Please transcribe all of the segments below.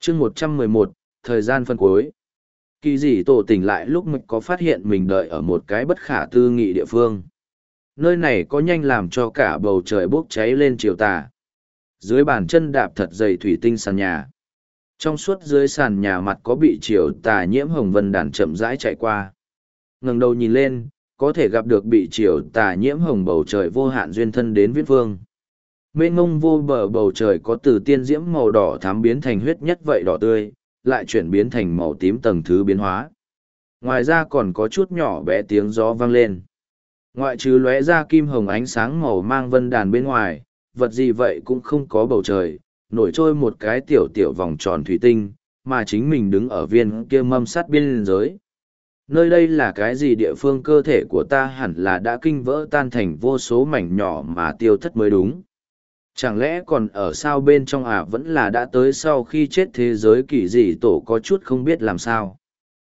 chương 111, thời gian phân cuối. Kỳ dị tổ tỉnh lại lúc mình có phát hiện mình đợi ở một cái bất khả tư nghị địa phương. Nơi này có nhanh làm cho cả bầu trời bốc cháy lên chiều tà. Dưới bàn chân đạp thật dày thủy tinh sàn nhà. Trong suốt dưới sàn nhà mặt có bị chiều tà nhiễm hồng vân đàn chậm rãi chạy qua. Ngẩng đầu nhìn lên, có thể gặp được bị chiều tà nhiễm hồng bầu trời vô hạn duyên thân đến viễn phương. Mênh mông vô bờ bầu trời có từ tiên diễm màu đỏ thắm biến thành huyết nhất vậy đỏ tươi, lại chuyển biến thành màu tím tầng thứ biến hóa. Ngoài ra còn có chút nhỏ bé tiếng gió vang lên. Ngoại trừ lóe ra kim hồng ánh sáng màu mang vân đàn bên ngoài, vật gì vậy cũng không có bầu trời, nổi trôi một cái tiểu tiểu vòng tròn thủy tinh, mà chính mình đứng ở viên kia mâm sắt biên giới. Nơi đây là cái gì địa phương cơ thể của ta hẳn là đã kinh vỡ tan thành vô số mảnh nhỏ mà tiêu thất mới đúng. Chẳng lẽ còn ở sao bên trong vẫn là đã tới sau khi chết thế giới kỳ dị tổ có chút không biết làm sao.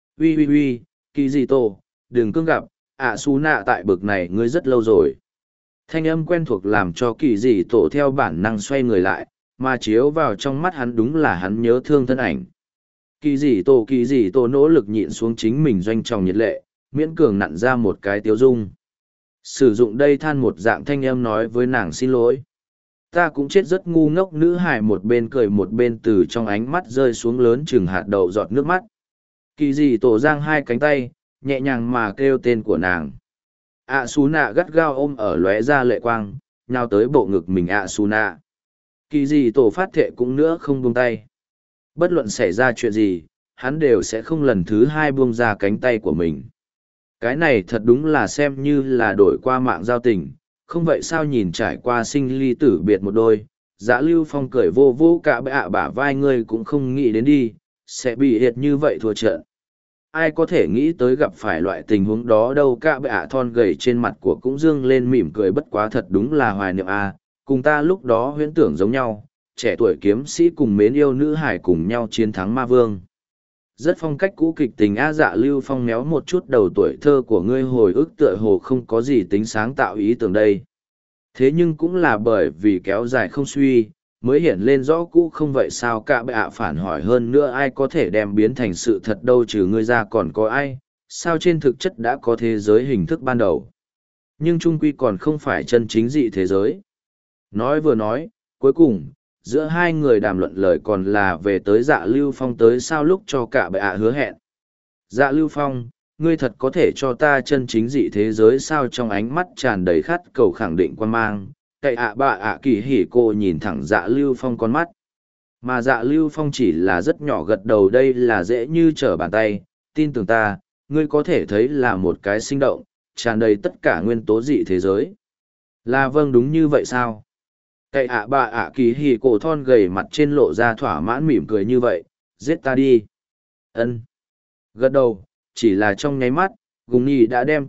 Ui, kỳ dị tổ, đừng cương gặp, Su nạ tại bực này ngươi rất lâu rồi. Thanh âm quen thuộc làm cho kỳ dị tổ theo bản năng xoay người lại, mà chiếu vào trong mắt hắn đúng là hắn nhớ thương thân ảnh. Kỳ dị tổ nỗ lực nhịn xuống chính mình doanh tròng nhiệt lệ, miễn cường nặn ra một cái tiếu dung. Sử dụng đây than một dạng thanh âm nói với nàng xin lỗi. Ta cũng chết rất ngu ngốc, nữ hài một bên cười một bên từ trong ánh mắt rơi xuống lớn chừng hạt đậu giọt nước mắt. Kỳ dị tổ giang hai cánh tay, nhẹ nhàng mà kêu tên của nàng. Su nạ gắt gao ôm ở lóe ra lệ quang, nhào tới bộ ngực mình Su nạ. Kỳ dị tổ phát thệ cũng nữa không buông tay. Bất luận xảy ra chuyện gì, hắn đều sẽ không lần thứ hai buông ra cánh tay của mình. Cái này thật đúng là xem như là đổi qua mạng giao tình, không vậy sao nhìn trải qua sinh ly tử biệt một đôi. Dạ Lưu Phong cười vô vô cả bả vai ngươi cũng không nghĩ đến đi, sẽ bị hiệt như vậy thua trận. Ai có thể nghĩ tới gặp phải loại tình huống đó đâu, cả bạ thon gầy trên mặt của cũng dương lên mỉm cười, bất quá thật đúng là hoài niệm cùng ta lúc đó huyễn tưởng giống nhau, trẻ tuổi kiếm sĩ cùng mến yêu nữ hải cùng nhau chiến thắng ma vương. Rất phong cách cũ kịch tình Dạ Lưu Phong méo một chút đầu tuổi thơ của ngươi hồi ức tựa hồ không có gì tính sáng tạo ý tưởng đây. Thế nhưng cũng là bởi vì kéo dài không suy, mới hiện lên rõ cũ không vậy sao cả bạ phản hỏi, hơn nữa ai có thể đem biến thành sự thật đâu, trừ ngươi ra còn có ai, sao trên thực chất đã có thế giới hình thức ban đầu. Nhưng trung quy còn không phải chân chính dị thế giới. Nói vừa nói, cuối cùng, giữa hai người đàm luận lời còn là về tới Dạ Lưu Phong tới sao lúc cho cả bệ hứa hẹn. Dạ Lưu Phong, ngươi thật có thể cho ta chân chính dị thế giới sao? Trong ánh mắt tràn đầy khát cầu khẳng định quan mang, cậy kỳ hỉ cô nhìn thẳng Dạ Lưu Phong con mắt. Mà Dạ Lưu Phong chỉ là rất nhỏ gật đầu, đây là dễ như trở bàn tay, tin tưởng ta, ngươi có thể thấy là một cái sinh động, tràn đầy tất cả nguyên tố dị thế giới. Là vâng, đúng như vậy sao? Cậy kỳ hỉ cổ thon gầy mặt trên lộ ra thỏa mãn mỉm cười, như vậy, giết ta đi. Ân. Gật đầu, chỉ là trong nháy mắt, Gùng Nhi đã đem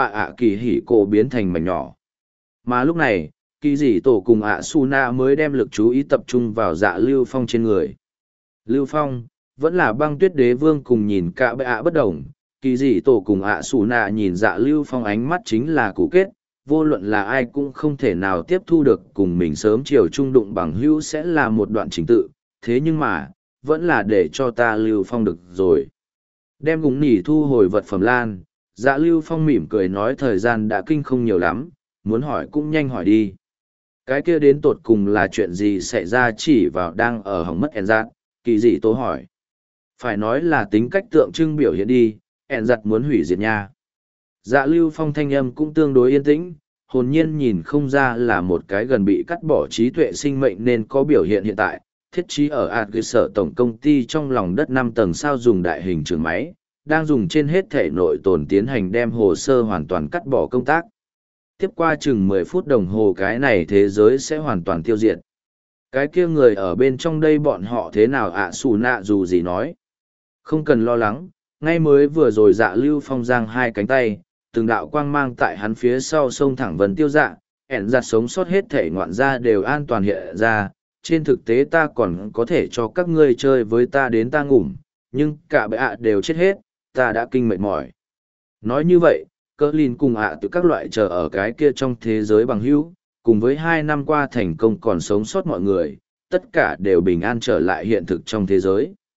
kỳ hỉ cổ biến thành mảnh nhỏ. Mà lúc này, kỳ dị tổ cùng Su nạ mới đem lực chú ý tập trung vào Dạ Lưu Phong trên người. Lưu Phong, vẫn là Băng Tuyết Đế Vương cùng nhìn cả bệ bất đồng, kỳ dị tổ cùng Su nạ nhìn Dạ Lưu Phong ánh mắt chính là cũ kết, vô luận là ai cũng không thể nào tiếp thu được cùng mình sớm chiều trung đụng bằng hữu sẽ là một đoạn trình tự, thế nhưng mà, vẫn là để cho ta Lưu Phong được rồi. Đem Gùng Nhi thu hồi vật phẩm lan, Dạ Lưu Phong mỉm cười nói thời gian đã kinh không nhiều lắm, muốn hỏi cũng nhanh hỏi đi. Cái kia đến tột cùng là chuyện gì xảy ra, chỉ vào đang ở hỏng mất Enzat, kỳ dị tố hỏi. Phải nói là tính cách tượng trưng biểu hiện đi, Enzat muốn hủy diệt nha. Dạ Lưu Phong thanh âm cũng tương đối yên tĩnh, hồn nhiên nhìn không ra là một cái gần bị cắt bỏ trí tuệ sinh mệnh nên có biểu hiện hiện tại. Thiết trí ở sở tổng công ty trong lòng đất 5 tầng sao dùng đại hình trường máy, đang dùng trên hết thể nội tồn tiến hành đem hồ sơ hoàn toàn cắt bỏ công tác. Tiếp qua chừng 10 phút đồng hồ cái này thế giới sẽ hoàn toàn tiêu diệt. Cái kia người ở bên trong đây bọn họ thế nào Su nạ dù gì nói. Không cần lo lắng, ngay mới vừa rồi Dạ Lưu Phong giang hai cánh tay, từng đạo quang mang tại hắn phía sau sông thẳng vần tiêu dạ, ẻn giặt sống sót hết thể ngoạn gia đều an toàn hiện ra. Trên thực tế ta còn có thể cho các ngươi chơi với ta đến ta ngủm, nhưng cả bệ đều chết hết, ta đã kinh mệt mỏi. Nói như vậy, Cơ Lin cùng từ các loại chờ ở cái kia trong thế giới bằng hữu, cùng với 2 năm qua thành công còn sống sót mọi người, tất cả đều bình an trở lại hiện thực trong thế giới.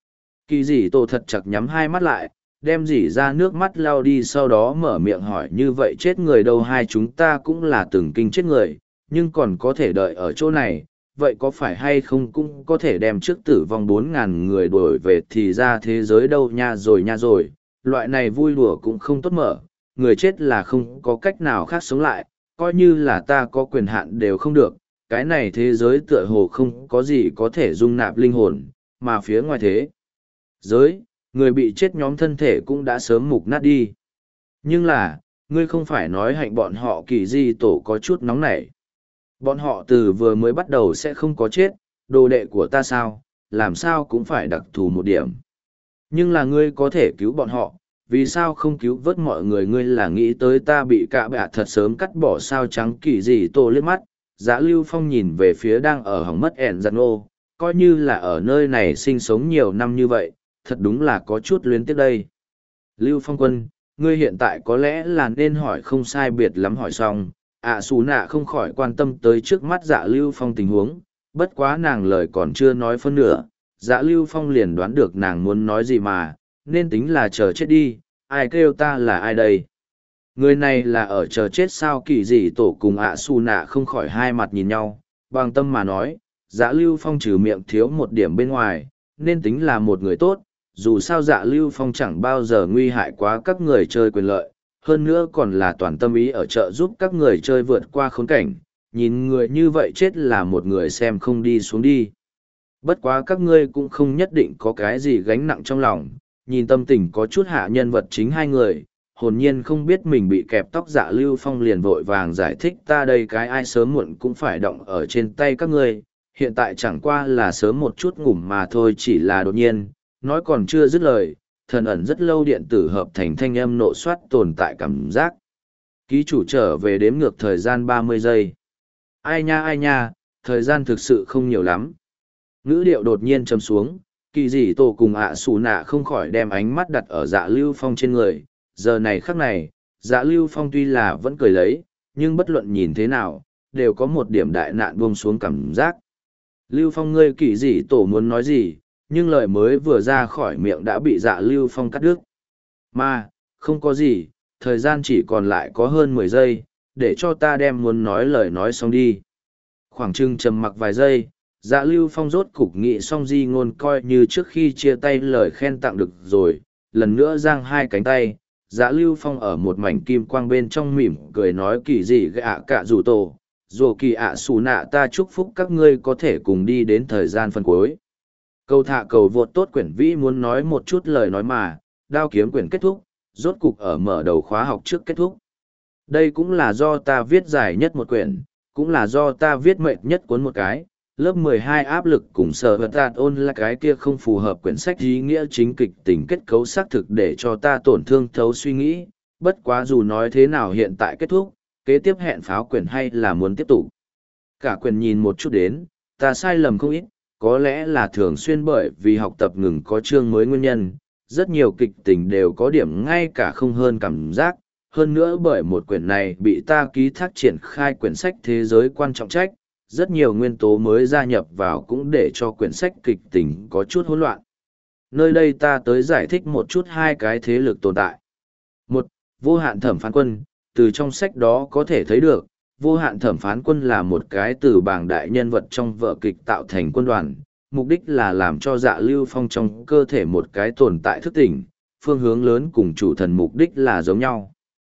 Kỳ dị tổ thật chặt nhắm hai mắt lại, đem dỉ ra nước mắt lau đi, sau đó mở miệng hỏi, như vậy chết người đâu, hai chúng ta cũng là từng kinh chết người, nhưng còn có thể đợi ở chỗ này, vậy có phải hay không cũng có thể đem trước tử vong 4.000 người đuổi về thì ra thế giới đâu nha rồi, loại này vui đùa cũng không tốt mở, người chết là không có cách nào khác sống lại, coi như là ta có quyền hạn đều không được, cái này thế giới tựa hồ không có gì có thể dung nạp linh hồn, mà phía ngoài thế giới, người bị chết nhóm thân thể cũng đã sớm mục nát đi. Nhưng là, ngươi không phải nói hạnh bọn họ kỳ di tổ có chút nóng nảy. Bọn họ từ vừa mới bắt đầu sẽ không có chết, đồ đệ của ta sao, làm sao cũng phải đặc thù một điểm. Nhưng là ngươi có thể cứu bọn họ, vì sao không cứu vớt mọi người, ngươi là nghĩ tới ta bị cạ bạ thật sớm cắt bỏ sao trắng kỳ di tổ liếc mắt. Dã Lưu Phong nhìn về phía đang ở hỏng mất ẻn giặt nô, coi như là ở nơi này sinh sống nhiều năm như vậy, thật đúng là có chút luyến tiếc đây. Lưu Phong quân, ngươi hiện tại có lẽ là nên hỏi không sai biệt lắm hỏi xong, xù nạ không khỏi quan tâm tới trước mắt Dạ Lưu Phong tình huống, bất quá nàng lời còn chưa nói phân nửa, Dạ Lưu Phong liền đoán được nàng muốn nói gì mà, nên tính là chờ chết đi, ai kêu ta là ai đây? Người này là ở chờ chết sao, kỳ dị tổ cùng xù nạ không khỏi hai mặt nhìn nhau, bằng tâm mà nói, Dạ Lưu Phong trừ miệng thiếu một điểm bên ngoài, nên tính là một người tốt, dù sao Dạ Lưu Phong chẳng bao giờ nguy hại quá các người chơi quyền lợi, hơn nữa còn là toàn tâm ý ở chợ giúp các người chơi vượt qua khốn cảnh, nhìn người như vậy chết là một người xem không đi xuống đi. Bất quá các ngươi cũng không nhất định có cái gì gánh nặng trong lòng, nhìn tâm tình có chút hạ nhân vật chính hai người, hồn nhiên không biết mình bị kẹp tóc. Dạ Lưu Phong liền vội vàng giải thích, ta đây cái ai sớm muộn cũng phải động ở trên tay các ngươi, hiện tại chẳng qua là sớm một chút ngủm mà thôi, chỉ là đột nhiên, nói còn chưa dứt lời, thần ẩn rất lâu điện tử hợp thành thanh âm nộ soát tồn tại cảm giác. Ký chủ trở về đếm ngược thời gian 30 giây. Ai nha, thời gian thực sự không nhiều lắm. Ngữ điệu đột nhiên chấm xuống, kỳ dị tổ cùng xù nạ không khỏi đem ánh mắt đặt ở Dạ Lưu Phong trên người. Giờ này khắc này, Dạ Lưu Phong tuy là vẫn cười lấy, nhưng bất luận nhìn thế nào, đều có một điểm đại nạn buông xuống cảm giác. Lưu Phong, ngươi kỳ dị tổ muốn nói gì, nhưng lời mới vừa ra khỏi miệng đã bị Dạ Lưu Phong cắt đứt. Mà, không có gì, thời gian chỉ còn lại có hơn 10 giây, để cho ta đem muốn nói lời nói xong đi. Khoảng chừng trầm mặc vài giây, Dạ Lưu Phong rốt cục nghĩ xong di ngôn, coi như trước khi chia tay lời khen tặng được rồi, lần nữa giang hai cánh tay. Dạ Lưu Phong ở một mảnh kim quang bên trong mỉm cười nói, kỳ dị gạ cả rủ tổ, dù kỳ xù nạ, ta chúc phúc các ngươi có thể cùng đi đến thời gian phân cuối. Cầu thả cầu vượt tốt quyển vĩ muốn nói một chút lời nói mà, đao kiếm quyển kết thúc, rốt cục ở mở đầu khóa học trước kết thúc. Đây cũng là do ta viết dài nhất một quyển, cũng là do ta viết mệt nhất cuốn một cái. Lớp 12 áp lực cùng sở vật tạt ôn là cái kia không phù hợp, quyển sách ý nghĩa chính kịch tình kết cấu xác thực để cho ta tổn thương thấu suy nghĩ. Bất quá dù nói thế nào hiện tại kết thúc, kế tiếp hẹn pháo quyển hay là muốn tiếp tục. Cả quyển nhìn một chút đến, ta sai lầm không ít, có lẽ là thường xuyên bởi vì học tập ngừng có chương mới nguyên nhân, rất nhiều kịch tình đều có điểm ngay cả không hơn cảm giác. Hơn nữa bởi một quyển này bị ta ký thác triển khai quyển sách thế giới quan trọng trách, rất nhiều nguyên tố mới gia nhập vào cũng để cho quyển sách kịch tình có chút hỗn loạn. Nơi đây ta tới giải thích một chút hai cái thế lực tồn tại. Một, vô hạn thẩm phán quân, từ trong sách đó có thể thấy được, vô hạn thẩm phán quân là một cái từ bảng đại nhân vật trong vở kịch tạo thành quân đoàn, mục đích là làm cho Dạ Lưu Phong trong cơ thể một cái tồn tại thức tỉnh, phương hướng lớn cùng chủ thần mục đích là giống nhau.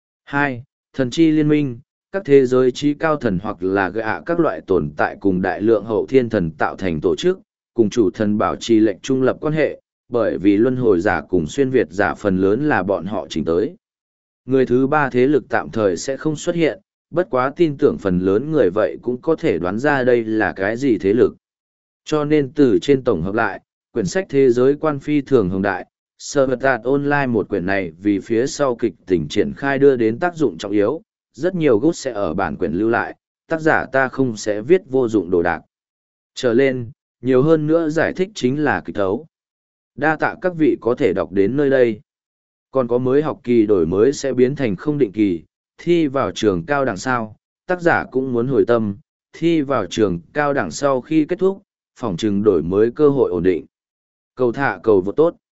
2. Thần chi liên minh, các thế giới trí cao thần hoặc là gạ các loại tồn tại cùng đại lượng hậu thiên thần tạo thành tổ chức, cùng chủ thần bảo trì lệnh trung lập quan hệ, bởi vì luân hồi giả cùng xuyên Việt giả phần lớn là bọn họ chỉnh tới. Người thứ ba thế lực tạm thời sẽ không xuất hiện, bất quá tin tưởng phần lớn người vậy cũng có thể đoán ra đây là cái gì thế lực. Cho nên từ trên tổng hợp lại, quyển sách thế giới quan phi thường hồng đại, Sở Vật Tạt Online một quyển này vì phía sau kịch tình triển khai đưa đến tác dụng trọng yếu, rất nhiều gút sẽ ở bản quyển lưu lại, tác giả ta không sẽ viết vô dụng đồ đạc. Trở lên, nhiều hơn nữa giải thích chính là kịch thấu. Đa tạ các vị có thể đọc đến nơi đây. Còn có mới học kỳ đổi mới sẽ biến thành không định kỳ, thi vào trường cao đẳng sau, tác giả cũng muốn hồi tâm, thi vào trường cao đẳng sau khi kết thúc, phỏng chừng đổi mới cơ hội ổn định. Cầu thả cầu vô tốt.